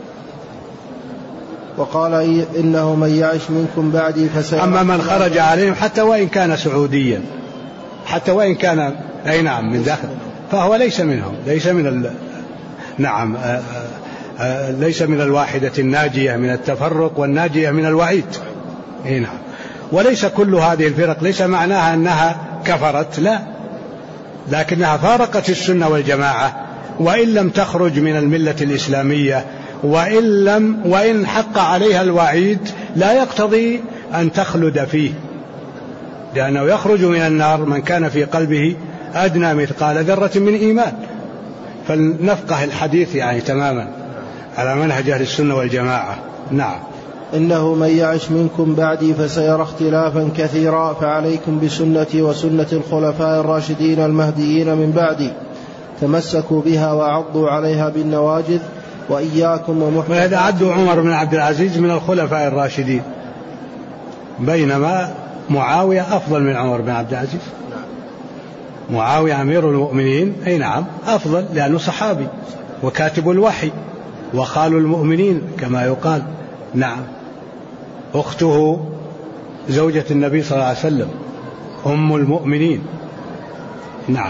S2: وقال إنه من يعش منكم بعدي فسيرى.
S1: أما من خرج عليهم حتى وإن كان سعوديا، حتى وإن كان نعم من داخل، فهو ليس منهم، ليس من نعم ليس من الواحدة الناجية من التفرق والناجية من الوعيد. نعم. وليس كل هذه الفرق ليس معناها أنها كفرت، لا، لكنها فارقت السنة والجماعة، وإن لم تخرج من الملة الإسلامية، وإن حق عليها الوعيد لا يقتضي أن تخلد فيه، لأنه يخرج من النار من كان في قلبه أدنى مثقال ذرة من إيمان. فلنفقه الحديث يعني تماما على منهج أهل السنة والجماعة. نعم.
S2: إنه من يعش منكم بعدي فسيرى اختلافا كثيرا فعليكم بسنتي وسنة الخلفاء الراشدين المهديين من بعدي تمسكوا بها وعضوا عليها بالنواجذ وإياكم ومحدثات.
S1: وهذا عد عمر بن عبد العزيز من الخلفاء الراشدين، بينما معاوية أفضل من عمر بن عبد العزيز. معاوية أمير المؤمنين أي نعم أفضل لأنه صحابي وكاتب الوحي وخال المؤمنين كما يقال. نعم. أخته زوجة النبي صلى الله عليه وسلم أم المؤمنين. نعم.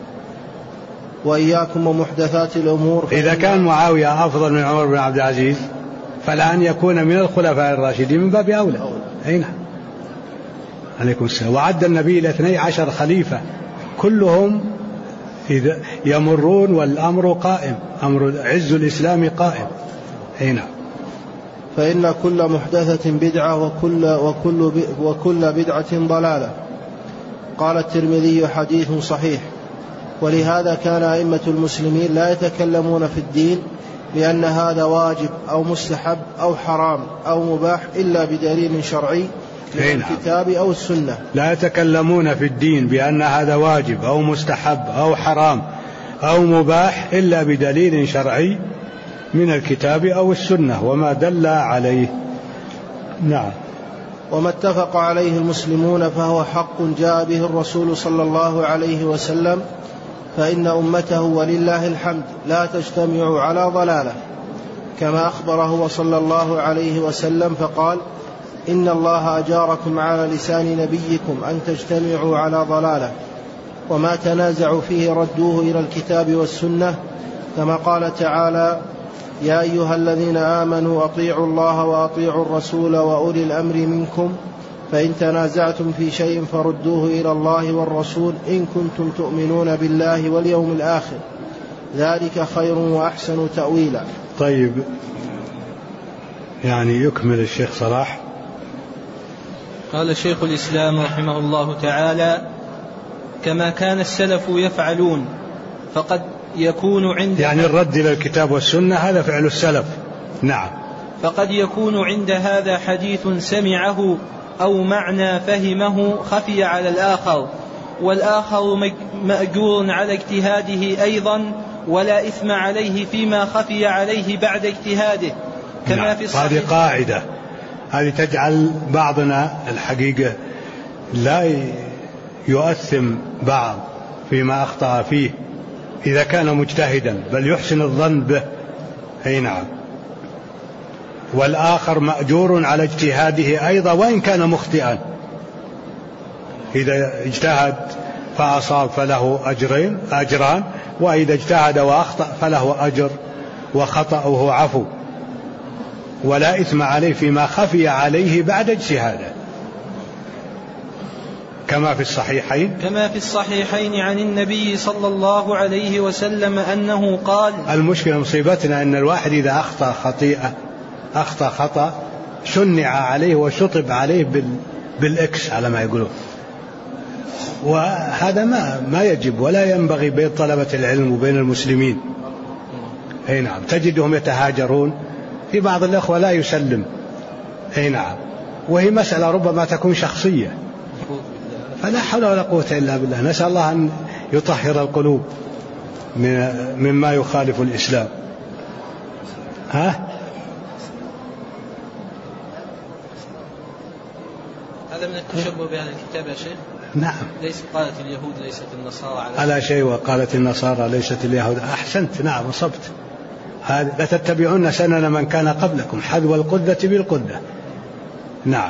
S2: وإياكم ومحدثات الأمور.
S1: إذا كان معاوية أفضل من عمر بن عبد العزيز فالآن يكون من الخلفاء الراشدين من باب أولى. أي نعم. عليكم السلام. وعد النبي إلى 12 خليفة كلهم إذا يمرون والأمر قائم، أمر عز الإسلام قائم. أي نعم.
S2: فإن كل محدثة بدعة وكل بدعة ضلالة. قال الترمذي حديث صحيح. ولهذا كان أئمة المسلمين لا يتكلمون في الدين بأن هذا واجب أو مستحب أو حرام أو مباح إلا بدليل شرعي من الكتاب أو السنة.
S1: لا يتكلمون في الدين بأن هذا واجب أو مستحب أو حرام أو مباح إلا بدليل شرعي من الكتاب أو السنة وما دل عليه. نعم.
S2: وما اتفق عليه المسلمون فهو حق جاء به الرسول صلى الله عليه وسلم، فإن أمته ولله الحمد لا تجتمع على ضلالة، كما أخبره صلى الله عليه وسلم فقال: إن الله أجاركم على لسان نبيكم أن تجتمعوا على ضلالة، وما تنازعوا فيه ردوه إلى الكتاب والسنة، كما قال تعالى: يا أيها الذين آمنوا أطيعوا الله وأطيعوا الرسول وأولي الأمر منكم، فإن تنازعتم في شيء فردوه إلى الله والرسول إن كنتم تؤمنون بالله واليوم الآخر، ذلك خير وأحسن تأويلا.
S1: طيب، يعني يكمل الشيخ صلاح.
S3: قال شيخ الإسلام رحمه الله تعالى: كما كان السلف يفعلون فقد يكون عند
S1: يعني الرد إلى الكتاب والسنة هذا فعل السلف. نعم.
S3: فقد يكون عند هذا حديث سمعه أو معنى فهمه خفي على الآخر، والآخر مأجور على اجتهاده أيضا، ولا إثم عليه فيما خفي عليه بعد اجتهاده. كما في الصحيح.
S1: هذه قاعدة، هذه تجعل بعضنا الحقيقة لا يؤثم بعض فيما أخطأ فيه إذا كان مجتهدا، بل يحسن الظن به. أي نعم. والآخر مأجور على اجتهاده أيضا وإن كان مخطئا، إذا اجتهد فأصاب فله أجران، وإذا اجتهد وأخطأ فله أجر وخطأه عفو، ولا إثم عليه فيما خفي عليه بعد اجتهاده. كما في الصحيحين
S3: عن النبي صلى الله عليه وسلم أنه قال:
S1: المشكلة مصيبتنا أن الواحد إذا أخطأ خطأ شنع عليه وشطب عليه بالإكس على ما يقولون، وهذا ما يجب ولا ينبغي بين طلبة العلم وبين المسلمين. أي نعم. تجدهم يتهاجرون، في بعض الأخوة لا يسلم. أي نعم. وهي مسألة ربما تكون شخصية، فلا حول ولا قوة إلا بالله. نسأل الله أن يطهر القلوب مما يخالف الإسلام.
S3: هذا من التشبه بهذا الكتاب يا شيخ.
S1: نعم.
S3: ليس قالت اليهود ليست النصارى
S1: على شيء، وقالت النصارى ليست اليهود. أحسنت. نعم، أصبت. لا تتبعون سنن من كان قبلكم حذو القدة بالقدة. نعم.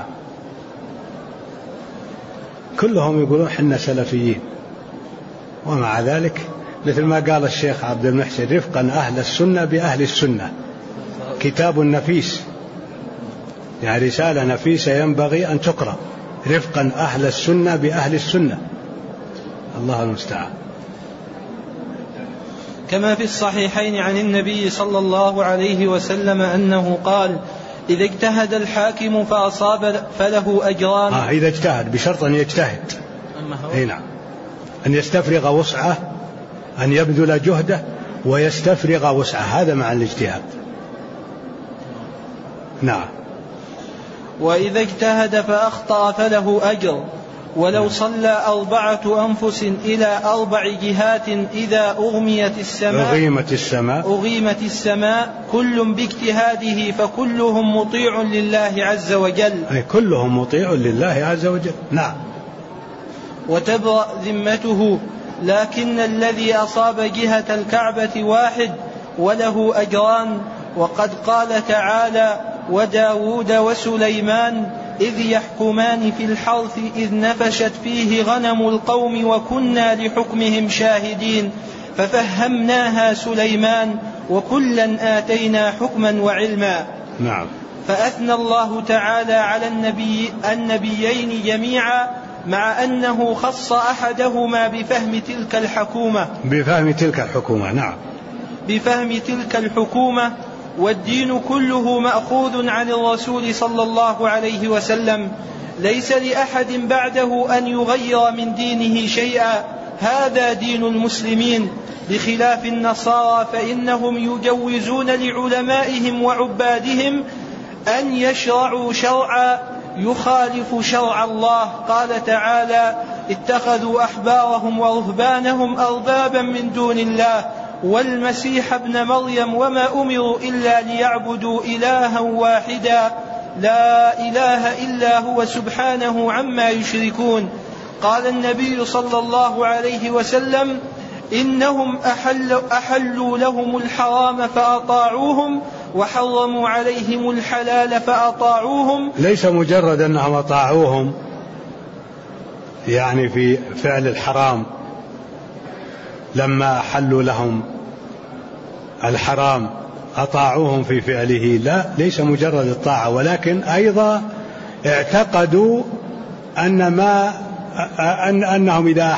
S1: كلهم يقولون حنا سلفيين، ومع ذلك مثل ما قال الشيخ عبد المحسن: رفقا أهل السنة بأهل السنة. كتاب نفيس، يعني رسالة نفيسة ينبغي أن تقرأ. رفقا أهل السنة بأهل السنة. الله المستعان.
S3: كما في الصحيحين عن النبي صلى الله عليه وسلم أنه قال: إذا اجتهد الحاكم فأصاب فله أجران.
S1: إذا اجتهد، بشرط أن يجتهد.
S3: أي
S1: نعم. أن يستفرغ وسعه، أن يبذل جهده، ويستفرغ وسعه، هذا مع الاجتهاد. نعم.
S3: وإذا اجتهد فأخطأ فله أجر، ولو صلى 4 أنفس إلى 4 جهات إذا أغميت السماء كل باجتهاده فكلهم مطيع لله عز وجل.
S1: أي كلهم مطيع لله عز وجل. نعم.
S3: وتبرأ ذمته، لكن الذي أصاب جهة الكعبة واحد وله أجران. وقد قال تعالى: وداود وسليمان إذ يحكمان في الحرث إذ نفشت فيه غنم القوم وكنا لحكمهم شاهدين ففهمناها سليمان وكلا آتينا حكما وعلما.
S1: نعم.
S3: فأثنى الله تعالى على النبيين جميعا، مع أنه خص أحدهما بفهم تلك الحكومة. والدين كله مأخوذ عن الرسول صلى الله عليه وسلم، ليس لأحد بعده أن يغير من دينه شيئا، هذا دين المسلمين، بخلاف النصارى فإنهم يجوزون لعلمائهم وعبادهم أن يشرعوا شرعا يخالف شرع الله. قال تعالى: اتخذوا أحبارهم ورهبانهم أربابا من دون الله والمسيح ابن مريم وما أمروا إلا ليعبدوا إلها واحدا لا إله إلا هو سبحانه عما يشركون. قال النبي صلى الله عليه وسلم: إنهم أحلوا لهم الحرام فأطاعوهم وحرموا عليهم الحلال فأطاعوهم.
S1: ليس مجرد أنهم أطاعوهم يعني في فعل الحرام لما أحلوا لهم الحرام أطاعوهم في فعله، لا، ليس مجرد الطاعة، ولكن أيضا اعتقدوا أنهم إذا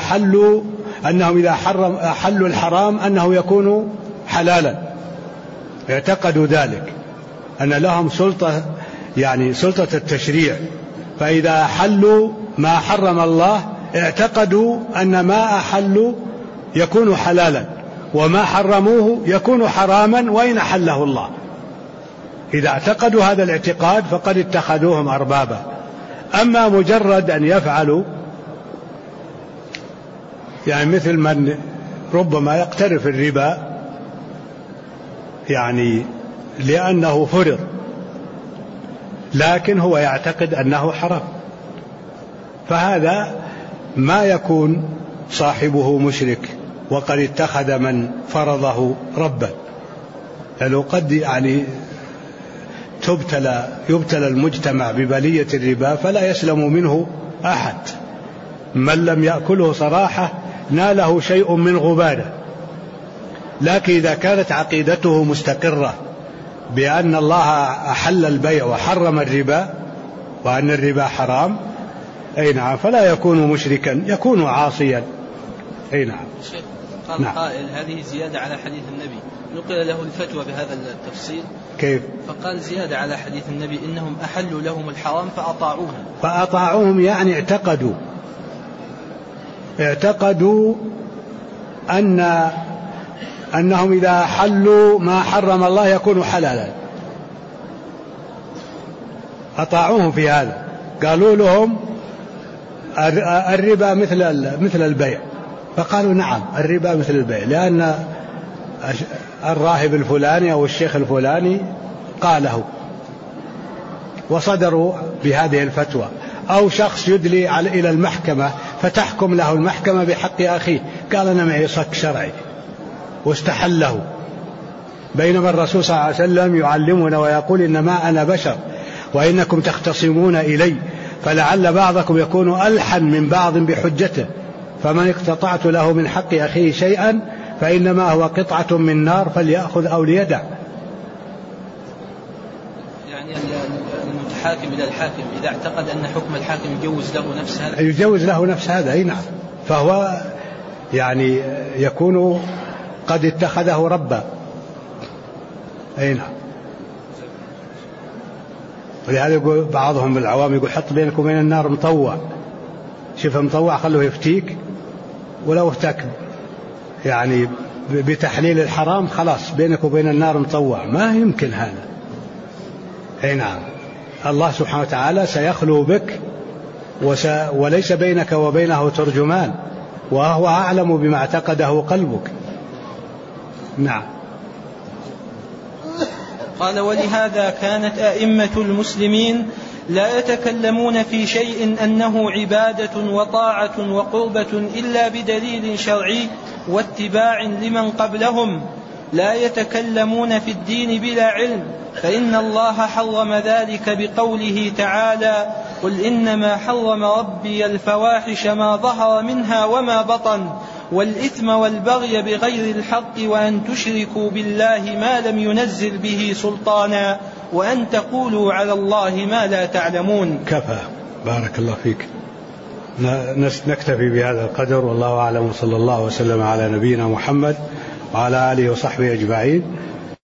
S1: أحلوا الحرام أنه يكون حلالا. اعتقدوا ذلك، أن لهم سلطة، يعني سلطة التشريع، فإذا أحلوا ما حرم الله اعتقدوا أن ما أحلوا يكون حلالا وما حرموه يكون حراما وإن أحله الله. إذا اعتقدوا هذا الاعتقاد فقد اتخذوهم أربابا. أما مجرد أن يفعلوا، يعني مثل من ربما يقترف الربا يعني لأنه فرض، لكن هو يعتقد أنه حرام، فهذا ما يكون صاحبه مشرك وقد اتخذ من فرضه ربا. لأنه قد يعني يبتلى المجتمع ببلية الربا فلا يسلم منه أحد، من لم يأكله صراحة ناله شيء من غباره. لكن إذا كانت عقيدته مستقرة بأن الله أحل البيع وحرم الربا وأن الربا حرام، أي نعم، فلا يكون مشركا، يكون عاصيا. أي نعم.
S3: قال قائل: هذه زيادة على حديث النبي، نقل له الفتوى بهذا التفصيل.
S1: كيف؟
S3: فقال: زيادة على حديث النبي إنهم أحلوا لهم الحرام
S1: فأطاعوهم يعني اعتقدوا أنهم إذا حلوا ما حرم الله يكون حلالا، أطاعوهم في هذا. قالوا لهم الربا مثل البيع، فقالوا نعم الربا مثل البيع، لأن الراهب الفلاني أو الشيخ الفلاني قاله، وصدروا بهذه الفتوى. أو شخص يدلي إلى المحكمة فتحكم له المحكمة بحق أخيه، قال أنا معي صك شرعي واستحله، بينما الرسول صلى الله عليه وسلم يعلمنا ويقول: إنما أنا بشر وإنكم تختصمون إلي، فلعل بعضكم يكون ألحن من بعض بحجته، فمن اقتطعت له من حق أخيه شيئا فإنما هو قطعة من نار فليأخذ أو ليدع.
S3: يعني المتحاكم إلى الحاكم إذا اعتقد أن حكم الحاكم
S1: يجوز له نفس هذا، أي نعم، فهو يعني يكون قد اتخذه ربا. أي نعم. ولهذا يقول بعضهم بالعوام يقول: حط بينك وبين النار مطوع، شوف مطوع خلوه يفتيك، ولو افتك يعني بتحليل الحرام خلاص بينك وبين النار مطوع، ما يمكن هذا. أي نعم، الله سبحانه وتعالى سيخلو بك وليس بينك وبينه ترجمان، وهو أعلم بما اعتقده قلبك. نعم.
S3: قال: ولهذا كانت أئمة المسلمين لا يتكلمون في شيء أنه عبادة وطاعة وقربة إلا بدليل شرعي واتباع لمن قبلهم، لا يتكلمون في الدين بلا علم، فإن الله حرم ذلك بقوله تعالى: قل إنما حرم ربي الفواحش ما ظهر منها وما بطن والإثم والبغي بغير الحق وأن تشركوا بالله ما لم ينزل به سلطانا وأن تقولوا على الله ما لا تعلمون.
S1: كفى، بارك الله فيك. نكتفي بهذا القدر، والله أعلم، صلى الله وسلم على نبينا محمد وعلى آله وصحبه أجمعين.